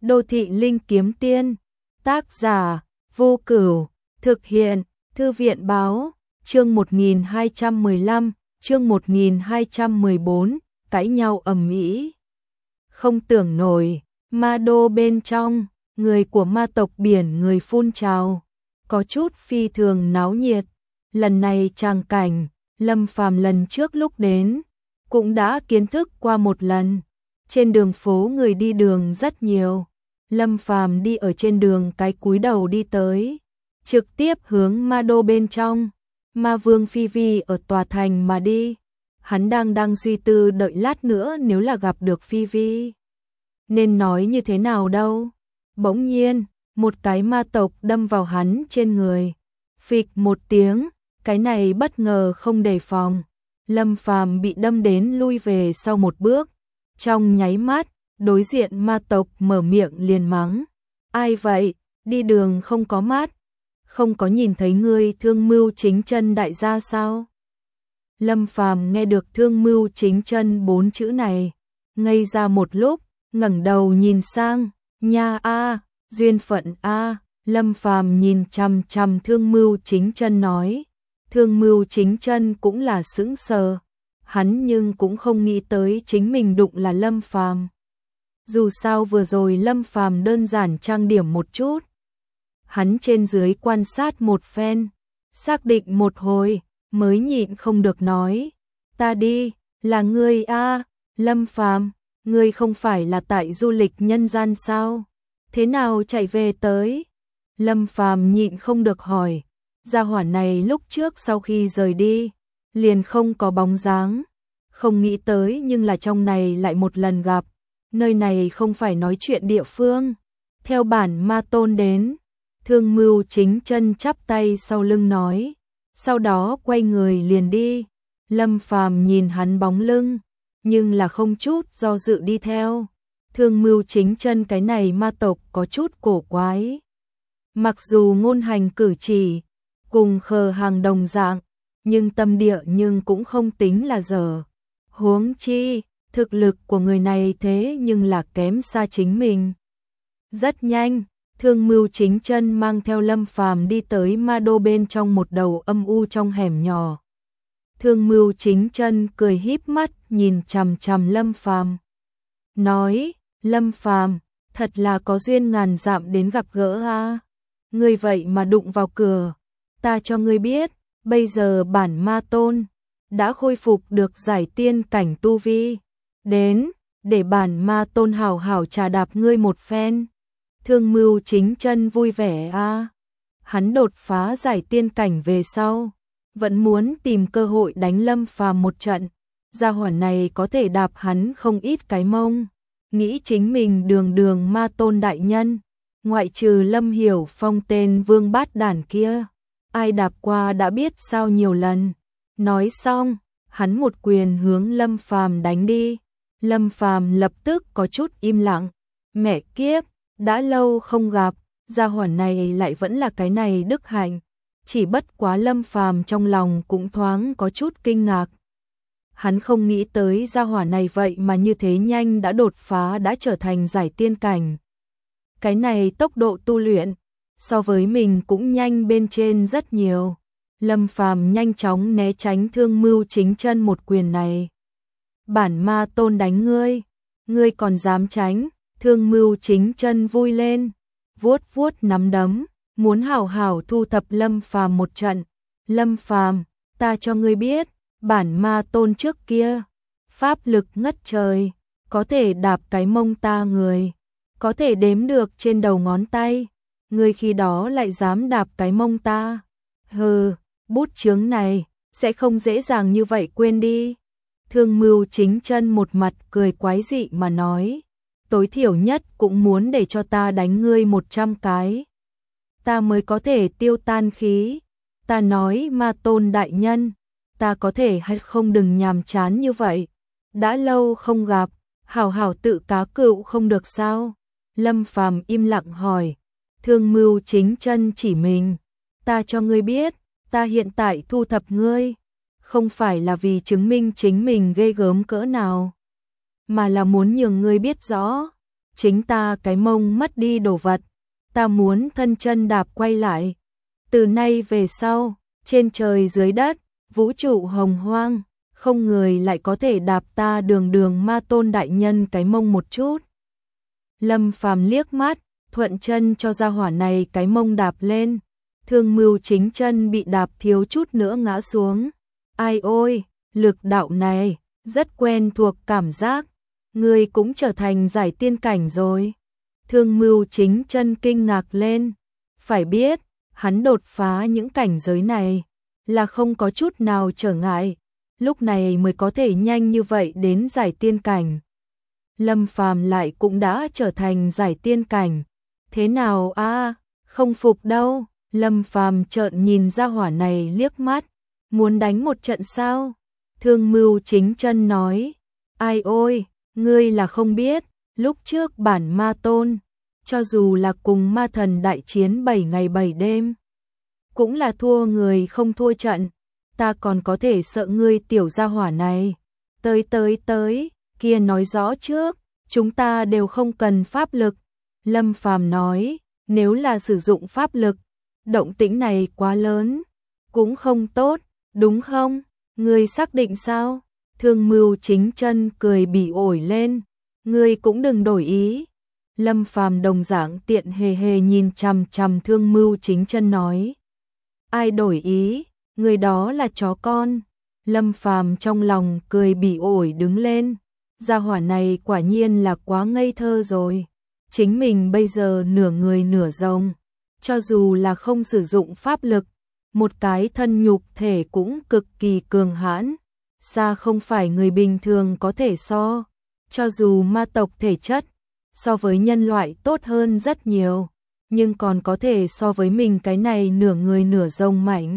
Đô thị linh kiếm tiên, tác giả, Vô Cửu, thực hiện, Thư viện báo, chương 1215, chương 1214, cãi nhau ầm ĩ. Không tưởng nổi, ma đô bên trong, người của ma tộc biển người phun trào, có chút phi thường náo nhiệt. Lần này tràng cảnh, Lâm Phàm lần trước lúc đến, cũng đã kiến thức qua một lần. Trên đường phố người đi đường rất nhiều. Lâm Phàm đi ở trên đường cái cúi đầu đi tới, trực tiếp hướng ma đô bên trong. Ma Vương Phi Vi ở tòa thành mà đi. Hắn đang suy tư đợi lát nữa nếu là gặp được Phi Vi, nên nói như thế nào đâu. Bỗng nhiên, một cái ma tộc đâm vào hắn trên người. Phịch một tiếng, cái này bất ngờ không đề phòng. Lâm Phàm bị đâm đến lui về sau một bước. Trong nháy mắt, đối diện ma tộc mở miệng liền mắng. Ai vậy, đi đường không có mắt, không có nhìn thấy ngươi Thương Mưu Chính Chân đại gia sao? Lâm Phàm nghe được Thương Mưu Chính Chân 4 chữ này, ngây ra một lúc, ngẩng đầu nhìn sang, nha a, duyên phận a. Lâm Phàm nhìn chằm chằm Thương Mưu Chính Chân nói. Thương Mưu Chính Chân cũng là sững sờ, hắn nhưng cũng không nghĩ tới chính mình đụng là Lâm Phàm. Dù sao vừa rồi Lâm Phàm đơn giản trang điểm một chút. Hắn trên dưới quan sát một phen, xác định một hồi, mới nhịn không được nói. Ta đi, là ngươi a, Lâm Phàm, ngươi không phải là tại du lịch nhân gian sao? Thế nào chạy về tới? Lâm Phàm nhịn không được hỏi. Gia hỏa này lúc trước sau khi rời đi, liền không có bóng dáng. Không nghĩ tới nhưng là trong này lại một lần gặp. Nơi này không phải nói chuyện địa phương. Theo bản ma tôn đến, Thương Mưu Chính Chân chắp tay sau lưng nói. Sau đó quay người liền đi. Lâm Phàm nhìn hắn bóng lưng, nhưng là không chút do dự đi theo. Thương Mưu Chính Chân cái này ma tộc có chút cổ quái. Mặc dù ngôn hành cử chỉ cùng khờ hàng đồng dạng, nhưng tâm địa nhưng cũng không tính là dở. Huống chi, thực lực của người này thế nhưng là kém xa chính mình. Rất nhanh, Thương Mưu Chính Chân mang theo Lâm Phàm đi tới ma đô bên trong một đầu âm u trong hẻm nhỏ. Thương Mưu Chính Chân cười híp mắt nhìn chằm chằm Lâm Phàm, nói: Lâm Phàm, thật là có duyên ngàn dặm đến gặp gỡ a. Ngươi vậy mà đụng vào cửa. Ta cho ngươi biết, bây giờ bản ma tôn đã khôi phục được giải tiên cảnh tu vi. Đến, để bản ma tôn hảo hảo trà đạp ngươi một phen. Thương Mưu Chính Chân vui vẻ a. Hắn đột phá giải tiên cảnh về sau, vẫn muốn tìm cơ hội đánh Lâm Phàm một trận. Gia hỏa này có thể đạp hắn không ít cái mông. Nghĩ chính mình đường ma tôn đại nhân, ngoại trừ Lâm Hiểu Phong tên vương bát đản kia, ai đạp qua đã biết sao nhiều lần. Nói xong, hắn một quyền hướng Lâm Phàm đánh đi. Lâm Phàm lập tức có chút im lặng. Mẹ kiếp, đã lâu không gặp, gia hỏa này lại vẫn là cái này đức hạnh. Chỉ bất quá Lâm Phàm trong lòng cũng thoáng có chút kinh ngạc. Hắn không nghĩ tới gia hỏa này vậy mà như thế nhanh đã đột phá, đã trở thành giải tiên cảnh. Cái này tốc độ tu luyện so với mình cũng nhanh bên trên rất nhiều. Lâm Phàm nhanh chóng né tránh Thương Mưu Chính Chân một quyền này. Bản ma tôn đánh ngươi, ngươi còn dám tránh? Thương Mưu Chính Chân vui lên, vuốt vuốt nắm đấm, muốn hảo hảo thu thập Lâm Phàm một trận. Lâm Phàm, ta cho ngươi biết, bản ma tôn trước kia pháp lực ngất trời, có thể đạp cái mông ta người, có thể đếm được trên đầu ngón tay. Ngươi khi đó lại dám đạp cái mông ta? Hừ, bút chướng này sẽ không dễ dàng như vậy quên đi. Thương Mưu Chính Chân một mặt cười quái dị mà nói, tối thiểu nhất cũng muốn để cho ta đánh ngươi 100 cái, ta mới có thể tiêu tan khí. Ta nói ma tôn đại nhân, ta có thể hay không đừng nhàm chán như vậy. Đã lâu không gặp, hảo hảo tự cá cựu không được sao? Lâm Phàm im lặng hỏi. Thương Mưu Chính Chân chỉ mình, ta cho ngươi biết, ta hiện tại thu thập ngươi, không phải là vì chứng minh chính mình ghê gớm cỡ nào, mà là muốn nhường ngươi biết rõ, chính ta cái mông mất đi đồ vật, ta muốn thân chân đạp quay lại. Từ nay về sau, trên trời dưới đất, vũ trụ hồng hoang, không người lại có thể đạp ta Đường Đường Ma Tôn đại nhân cái mông một chút. Lâm Phàm liếc mắt, thuận chân cho gia hỏa này cái mông đạp lên. Thương Mưu Chính chân bị đạp thiếu chút nữa ngã xuống. Ai ôi, lực đạo này, rất quen thuộc cảm giác. Người cũng trở thành giải tiên cảnh rồi. Thương Mưu Chính chân kinh ngạc lên. Phải biết, hắn đột phá những cảnh giới này là không có chút nào trở ngại, lúc này mới có thể nhanh như vậy đến giải tiên cảnh. Lâm Phàm lại cũng đã trở thành giải tiên cảnh. Thế nào a? Không phục đâu. Lâm Phàm trợn nhìn ra hỏa này liếc mắt, muốn đánh một trận sao? Thương Mưu Chính chân nói, ai ôi, ngươi là không biết, lúc trước bản Ma Tôn, cho dù là cùng ma thần đại chiến 7 ngày 7 đêm, cũng là thua người không thua trận, ta còn có thể sợ ngươi tiểu gia hỏa này. Tới, kia nói rõ trước, chúng ta đều không cần pháp lực. Lâm Phàm nói, nếu là sử dụng pháp lực, động tĩnh này quá lớn, cũng không tốt, đúng không? Ngươi xác định sao? Thương Mưu Chính chân cười bỉ ổi lên, ngươi cũng đừng đổi ý. Lâm Phàm đồng dạng tiện hề hề nhìn chằm chằm Thương Mưu Chính chân nói, ai đổi ý, người đó là chó con. Lâm Phàm trong lòng cười bỉ ổi đứng lên, gia hỏa này quả nhiên là quá ngây thơ rồi. Chính mình bây giờ nửa người nửa rồng, cho dù là không sử dụng pháp lực, một cái thân nhục thể cũng cực kỳ cường hãn, xa không phải người bình thường có thể so. Cho dù ma tộc thể chất so với nhân loại tốt hơn rất nhiều, nhưng còn có thể so với mình cái này nửa người nửa rồng mạnh.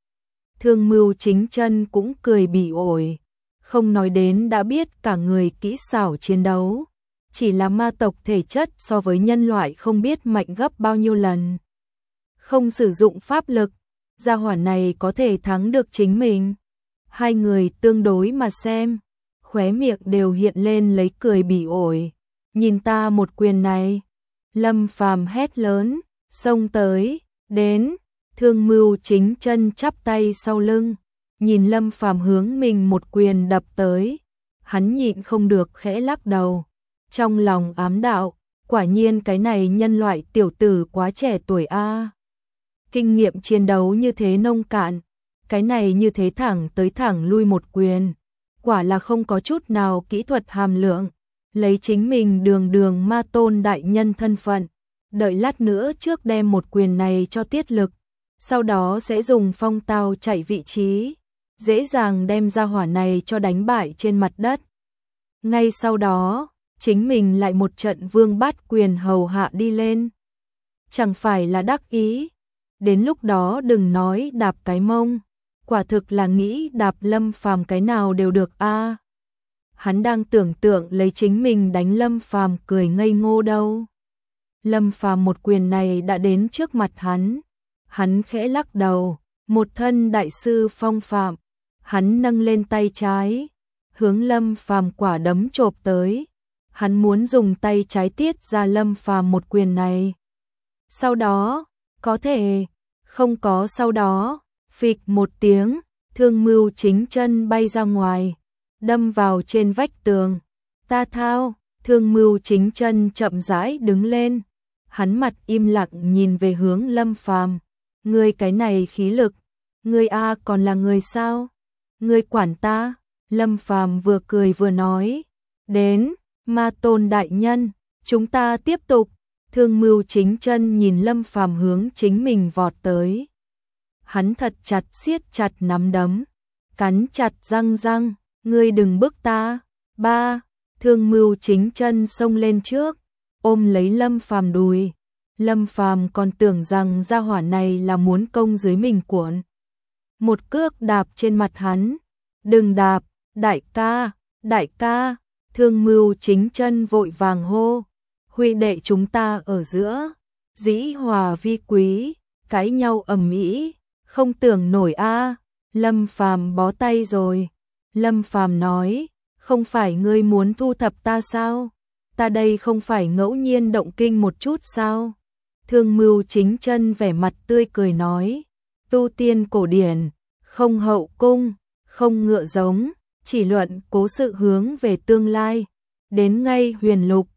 Thương Mưu Chính chân cũng cười bỉ ổi, không nói đến đã biết cả người kỹ xảo chiến đấu, chỉ là ma tộc thể chất so với nhân loại không biết mạnh gấp bao nhiêu lần. Không sử dụng pháp lực, gia hỏa này có thể thắng được chính mình. Hai người tương đối mà xem, khóe miệng đều hiện lên lấy cười bỉ ổi. Nhìn ta một quyền này. Lâm Phàm hét lớn, xông tới, đến. Thương Mưu Chính chân chắp tay sau lưng, nhìn Lâm Phàm hướng mình một quyền đập tới, hắn nhịn không được khẽ lắc đầu, trong lòng ám đạo, quả nhiên cái này nhân loại tiểu tử quá trẻ tuổi a. Kinh nghiệm chiến đấu như thế nông cạn, cái này như thế thẳng tới thẳng lui một quyền, quả là không có chút nào kỹ thuật hàm lượng, lấy chính mình Đường Đường Ma Tôn đại nhân thân phận, đợi lát nữa trước đem một quyền này cho tiết lực, sau đó sẽ dùng phong tao chạy vị trí, dễ dàng đem ra hỏa này cho đánh bại trên mặt đất. Ngay sau đó, chính mình lại một trận vương bát quyền hầu hạ đi lên. Chẳng phải là đắc ý, đến lúc đó đừng nói đạp cái mông, quả thực là nghĩ đạp Lâm Phàm cái nào đều được a. Hắn đang tưởng tượng lấy chính mình đánh Lâm Phàm cười ngây ngô đâu. Lâm Phàm một quyền này đã đến trước mặt hắn khẽ lắc đầu, một thân đại sư phong phạm, hắn nâng lên tay trái, hướng Lâm Phàm quả đấm chộp tới. Hắn muốn dùng tay trái tiết ra Lâm Phàm một quyền này. Sau đó, có thể, không có sau đó, phịch một tiếng, Thương Mưu Chính chân bay ra ngoài, đâm vào trên vách tường. Ta thao, Thương Mưu Chính chân chậm rãi đứng lên, hắn mặt im lặng nhìn về hướng Lâm Phàm. Ngươi cái này khí lực, ngươi a còn là người sao? Ngươi quản ta? Lâm Phàm vừa cười vừa nói, đến, Ma Tôn đại nhân, chúng ta tiếp tục. Thương Mưu Chính chân nhìn Lâm Phàm hướng chính mình vọt tới. Hắn thật chặt siết chặt nắm đấm, cắn chặt răng, ngươi đừng bức ta. Ba, Thương Mưu Chính chân xông lên trước, ôm lấy Lâm Phàm đùi. Lâm Phàm còn tưởng rằng gia hỏa này là muốn công dưới mình cuộn. Một cước đạp trên mặt hắn. Đừng đạp, đại ca. Thương Mưu Chính chân vội vàng hô. Huy đệ chúng ta ở giữa, dĩ hòa vi quý, cãi nhau ầm ĩ, không tưởng nổi a. Lâm Phàm bó tay rồi. Lâm Phàm nói, không phải ngươi muốn thu thập ta sao? ta đây không phải ngẫu nhiên động kinh một chút sao? Thương Mưu Chính Chân vẻ mặt tươi cười nói, tu tiên cổ điển, không hậu cung, không ngựa giống, chỉ luận cố sự hướng về tương lai. Đến ngay huyền lục,